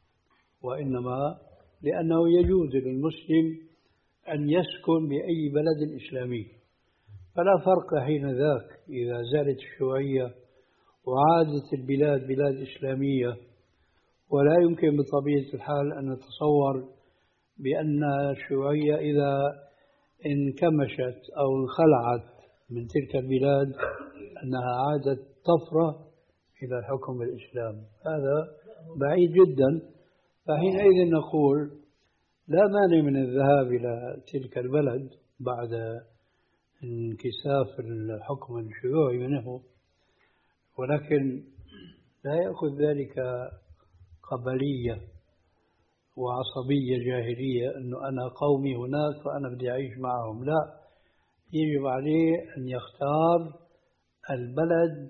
وإنما لأنه يجوز للمسلم أن يسكن بأي بلد إسلامي، فلا فرق حين ذاك إذا زالت الشيوعية وعادت البلاد بلاد إسلامية. ولا يمكن بطبيعة الحال أن نتصور بأن الشيوعية إذا انكمشت أو انخلعت من تلك البلاد أنها عادت طفرة إلى الحكم الإسلام، هذا بعيد جدا. فحينئذ نقول لا مانع من الذهاب إلى تلك البلد بعد انكساف الحكم الشيوعي منه، ولكن لا يأخذ ذلك قبلية وعصبية جاهلية أنه أنا قومي هناك فأنا بدي أعيش معهم. لا، يجب عليه أن يختار البلد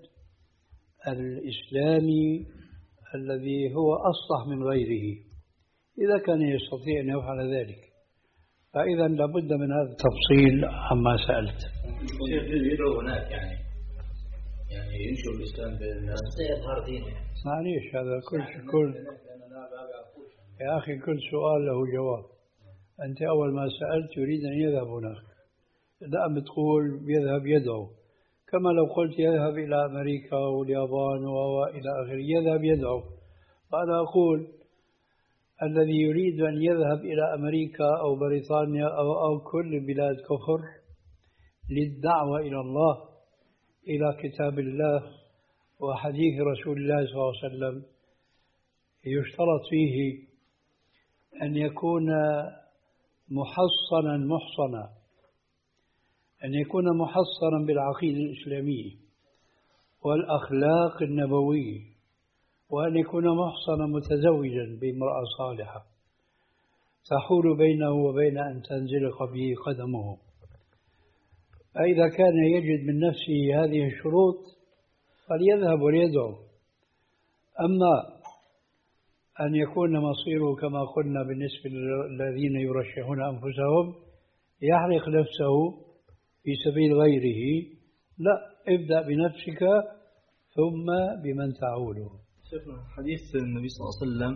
الإسلامي الذي هو أصلح من غيره إذا كان يستطيع أن يفعل ذلك. فإذا لابد من هذا التفصيل عما سألت. يدعو هناك يعني يعني ينشر الإسلام بين الناس، يظهر دينه. معليش هذا كل كل يا أخي كل سؤال له جواب. أنت أول ما سألت يريد أن يذهب هناك، لا بتقول يذهب يدعو، كما لو قلت يذهب إلى أمريكا واليابان وإلى آخره، يذهب يدعو. فأنا أقول الذي يريد أن يذهب إلى أمريكا أو بريطانيا أو, أو كل بلاد كفر للدعوة إلى الله، إلى كتاب الله وحديث رسول الله صلى الله عليه وسلم، يشترط فيه أن يكون محصنا محصنا، أن يكون محصنا بالعقيدة الإسلامية والأخلاق النبوية، وأن يكون محصنا متزوجا بامرأة صالحة تحول بينه وبين أن تنزلق به قدمه. فإذا كان يجد من نفسه هذه الشروط فليذهب وليدعو. أما أن يكون مصيره كما قلنا بالنسبة للذين يرشحون أنفسهم يحرق نفسه في سبيل غيره، لا، ابدأ بنفسك ثم بمن تعوله. شيخنا، حديث النبي صلى الله عليه وسلم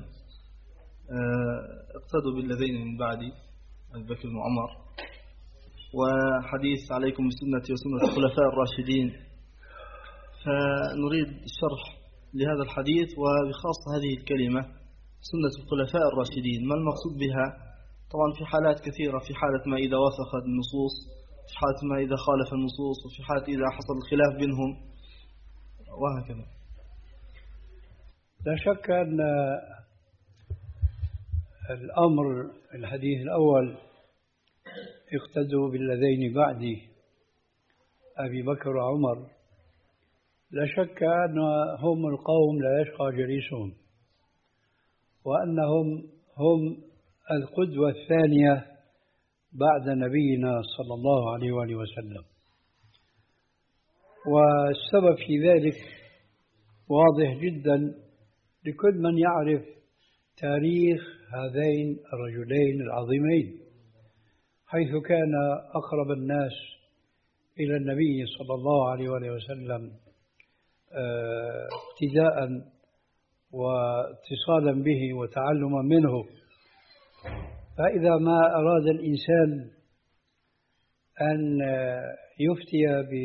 اقتدوا بالذين من بعدي أبي بكر وعمر، وحديث عليكم بسنتي وسنة الخلفاء الراشدين، فنريد الشرح لهذا الحديث وبخاصة هذه الكلمة سنة الخلفاء الراشدين، ما المقصود بها؟ طبعا في حالات كثيرة، في حالة ما إذا وافقت النصوص، في حالة ما إذا خالف النصوص، وفي حالة إذا حصل الخلاف بينهم، وهكذا. لا شك أن الأمر الحديث الأول اقتدوا بالذين بعدي أبي بكر وعمر، لا شك أنهم القوم لا يشقى جليسهم، وأنهم هم القدوة الثانية بعد نبينا صلى الله عليه وآله وسلم. والسبب في ذلك واضح جدا لكل من يعرف تاريخ هذين الرجلين العظيمين، حيث كان أقرب الناس إلى النبي صلى الله عليه وآله وسلم اقتداء واتصالا به وتعلما منه. فإذا ما أراد الإنسان أن يفتي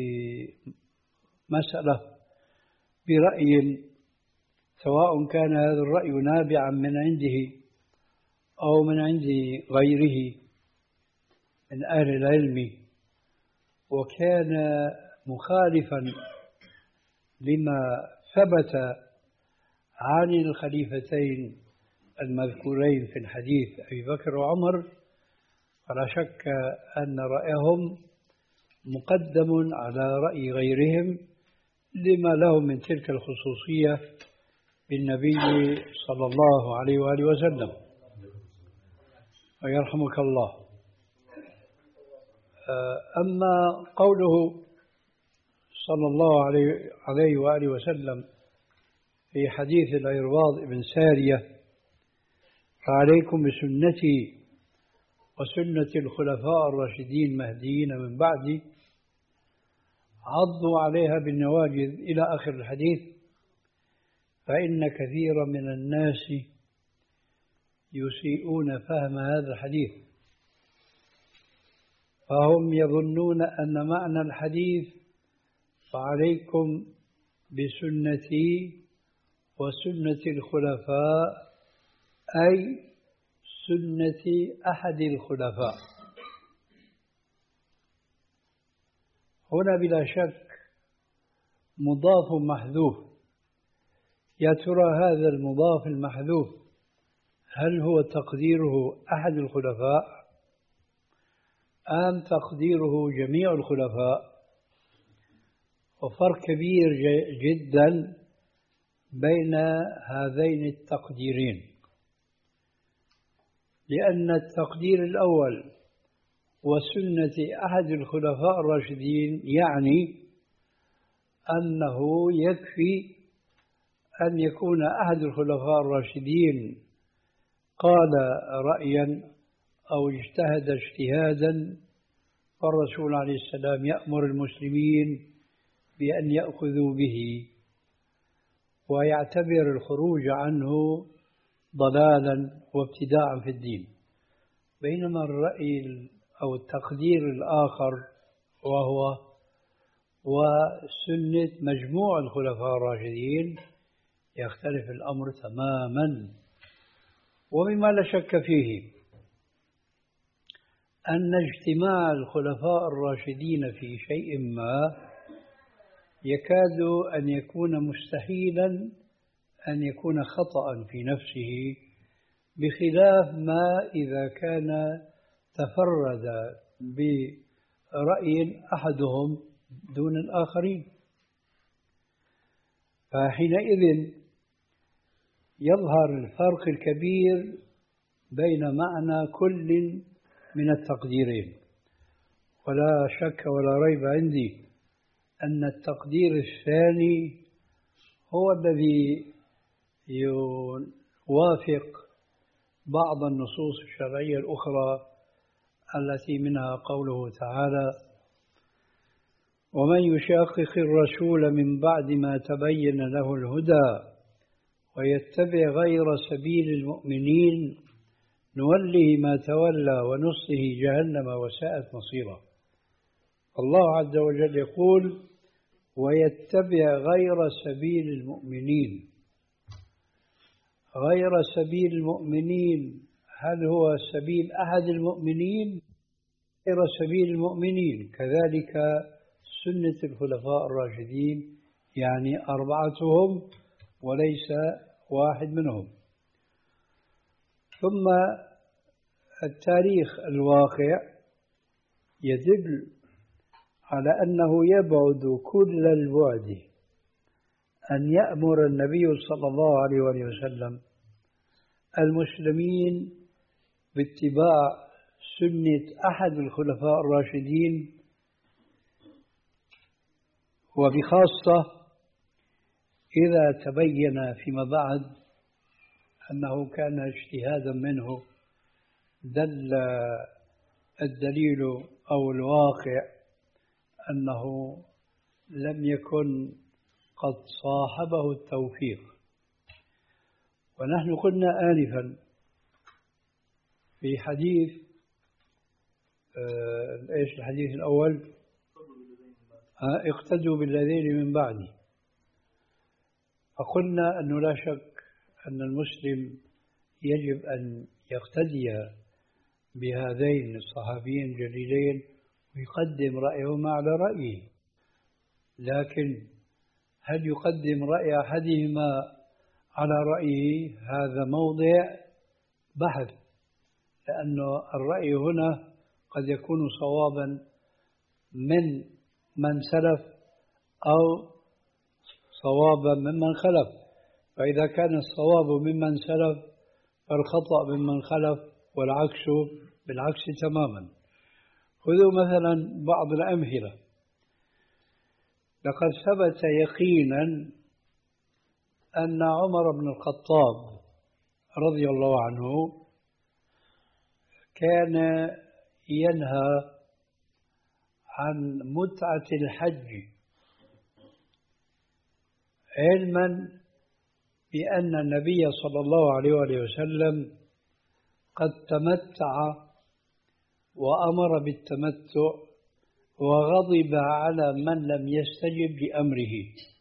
بمسألة برأي، سواء كان هذا الرأي نابعا من عنده أو من عند غيره من أهل العلم، وكان مخالفا لما ثبت عن الخليفتين المذكورين في الحديث أبي بكر وعمر، فلا شك أن رأيهم مقدم على رأي غيرهم لما لهم من تلك الخصوصية بالنبي صلى الله عليه وآله وسلم. ويرحمك الله. أما قوله صلى الله عليه وآله وسلم في حديث العرباض بن سارية: فعليكم بسنتي وسنة الخلفاء الراشدين المهديين من بعدي، عضوا عليها بالنواجذ إلى آخر الحديث، فإن كثيرا من الناس يسيئون فهم هذا الحديث، فهم يظنون أن معنى الحديث فعليكم بسنتي وسنة الخلفاء أي سنة أحد الخلفاء. هنا بلا شك مضاف محذوف. يا ترى هذا المضاف المحذوف هل هو تقديره أحد الخلفاء أم تقديره جميع الخلفاء؟ وفرق كبير جدا بين هذين التقديرين، لأن التقدير الأول وسنة أحد الخلفاء الراشدين يعني أنه يكفي أن يكون أحد الخلفاء الراشدين قال رأيا أو اجتهد اجتهادا، فالرسول عليه السلام يأمر المسلمين بأن يأخذوا به ويعتبر الخروج عنه ضلالا وابتداعا في الدين. بينما الرأي أو التقدير الآخر وهو وسنة مجموع الخلفاء الراشدين يختلف الأمر تماما. ومما لا شك فيه أن اجتماع الخلفاء الراشدين في شيء ما يكاد أن يكون مستحيلا أن يكون خطأ في نفسه، بخلاف ما إذا كان تفرد برأي أحدهم دون الآخرين. فحينئذ يظهر الفرق الكبير بين معنى كل من التقديرين. ولا شك ولا ريب عندي أن التقدير الثاني هو الذي يوافق بعض النصوص الشرعية الأخرى التي منها قوله تعالى: ومن يشاقق الرسول من بعد ما تبين له الهدى ويتبع غير سبيل المؤمنين نوله ما تولى ونصله جهنم وساءت مصيرا. الله عز وجل يقول: ويتبع غير سبيل المؤمنين. غير سبيل المؤمنين هل هو سبيل أحد المؤمنين؟ غير سبيل المؤمنين كذلك سنة الخلفاء الراشدين، يعني أربعتهم وليس واحد منهم. ثم التاريخ الواقع يدل على أنه يبعد كل البعد أن يأمر النبي صلى الله عليه وسلم المسلمين باتباع سنة أحد الخلفاء الراشدين، وبخاصة إذا تبين فيما بعد أنه كان اجتهادا منه دل الدليل أو الواقع أنه لم يكن قد صاحبه التوفيق. ونحن قلنا آنفا في حديث آه إيش الحديث الأول؟ آه اقتدوا بالذين من بعدي. فقلنا أنه لا شك أن المسلم يجب أن يقتدي بهذين الصحابيين الجليلين ويقدم رأيهما على رأيه، لكن هل يقدم رأي أحدهما على رأيه؟ هذا موضع بحث، لأن الرأي هنا قد يكون صوابا من من سلف أو صوابا ممن خلف. فإذا كان الصواب ممن سلف فالخطأ ممن خلف، والعكس بالعكس تماما. خذوا مثلا بعض الأمثلة. لقد ثبت يقينا أن عمر بن الخطاب رضي الله عنه كان ينهى عن متعة الحج، علما بأن النبي صلى الله عليه وسلم قد تمتع وأمر بالتمتع وغضب على من لم يستجب لأمره.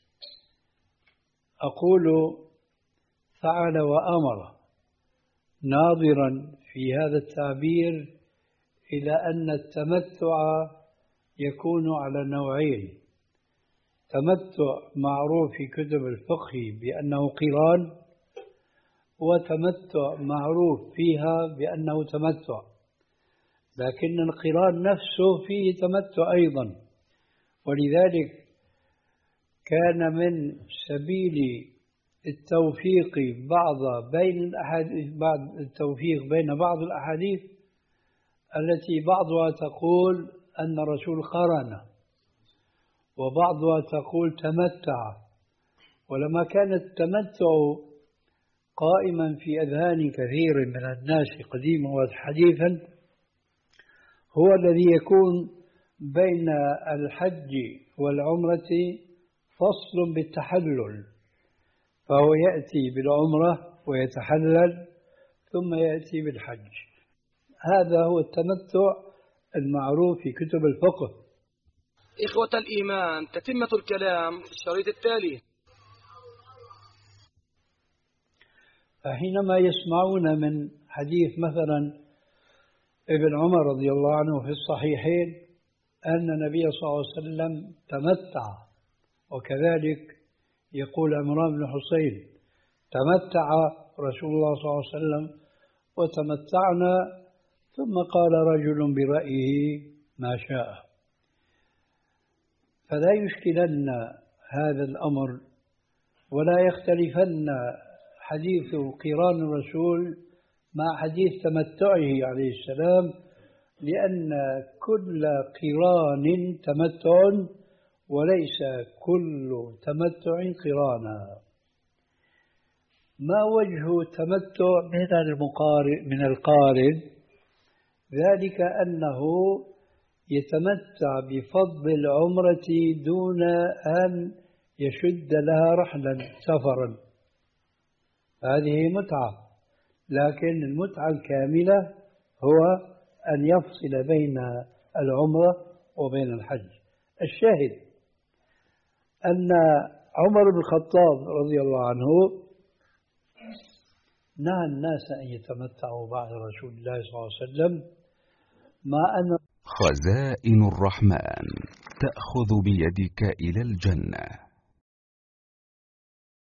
أقول فعل وأمر ناظرا في هذا التعبير إلى أن التمتع يكون على نوعين: تمتع معروف في كتب الفقه بأنه قران، وتمتع معروف فيها بأنه تمتع، لكن القران نفسه فيه تمتع أيضا. ولذلك كان من سبيل التوفيق بعض بين الأحاديث بعض التوفيق بين بعض الأحاديث التي بعضها تقول أن الرسول قرن وبعضها تقول تمتع. ولما كان التمتع قائما في أذهان كثير من الناس قديما وحديثا، هو الذي يكون بين الحج والعمرة فصل بالتحلل، فهو يأتي بالعمرة ويتحلل ثم يأتي بالحج. هذا هو التمتع المعروف في كتب الفقه. إخوة الإيمان، تتمة الكلام في الشريط التالي. فحينما يسمعون من حديث مثلا ابن عمر رضي الله عنه في الصحيحين أن النبي صلى الله عليه وسلم تمتع، وكذلك يقول عمران بن حسين تمتع رسول الله صلى الله عليه وسلم وتمتعنا، ثم قال رجل برأيه ما شاء. فلا يشكلن هذا الأمر ولا يختلفن حديث قران الرسول مع حديث تمتعه عليه السلام، لأن كل قران تمتع وليس كل تمتع قرانا. ما وجه تمتع من المقارن من القارن؟ ذلك أنه يتمتع بفضل العمرة دون أن يشد لها رحلا سفرا، هذه متعة. لكن المتعة الكاملة هو أن يفصل بين العمرة وبين الحج. الشاهد أن عمر بن الخطاب رضي الله عنه نهى الناس أن يتمتعوا بعد رسول الله صلى الله عليه وسلم، مع أن خزائن الرحمن تأخذ بيدك إلى الجنة.